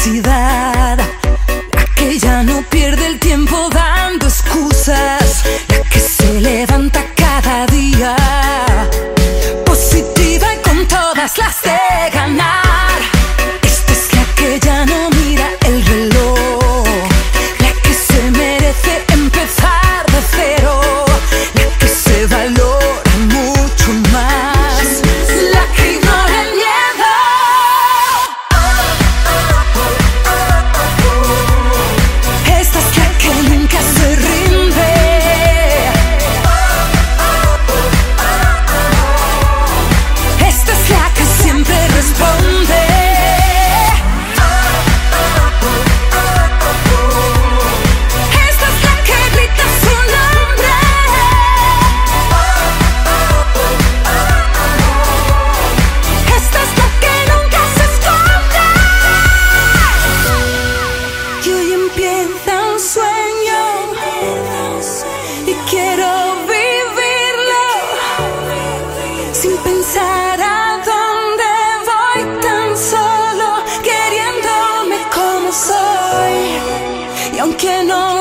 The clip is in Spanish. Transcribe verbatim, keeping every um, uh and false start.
felicidad, la que ya no pierde el tiempo dando excusas, la que se levanta cada día positiva y con todas las de ganar. Esta es la que ya no mira el reloj, la que se merece empezar de cero, la que se valora mucho más, la que ignora el miedo. Esta es la que nunca se rinde, esta es la que siempre responde. Esta es la que grita su nombre. Esta es la que nunca se esconde. Y hoy empieza un sueño y quiero vivirlo sin pensar a dónde voy, tan solo queriéndome como soy. Y aunque no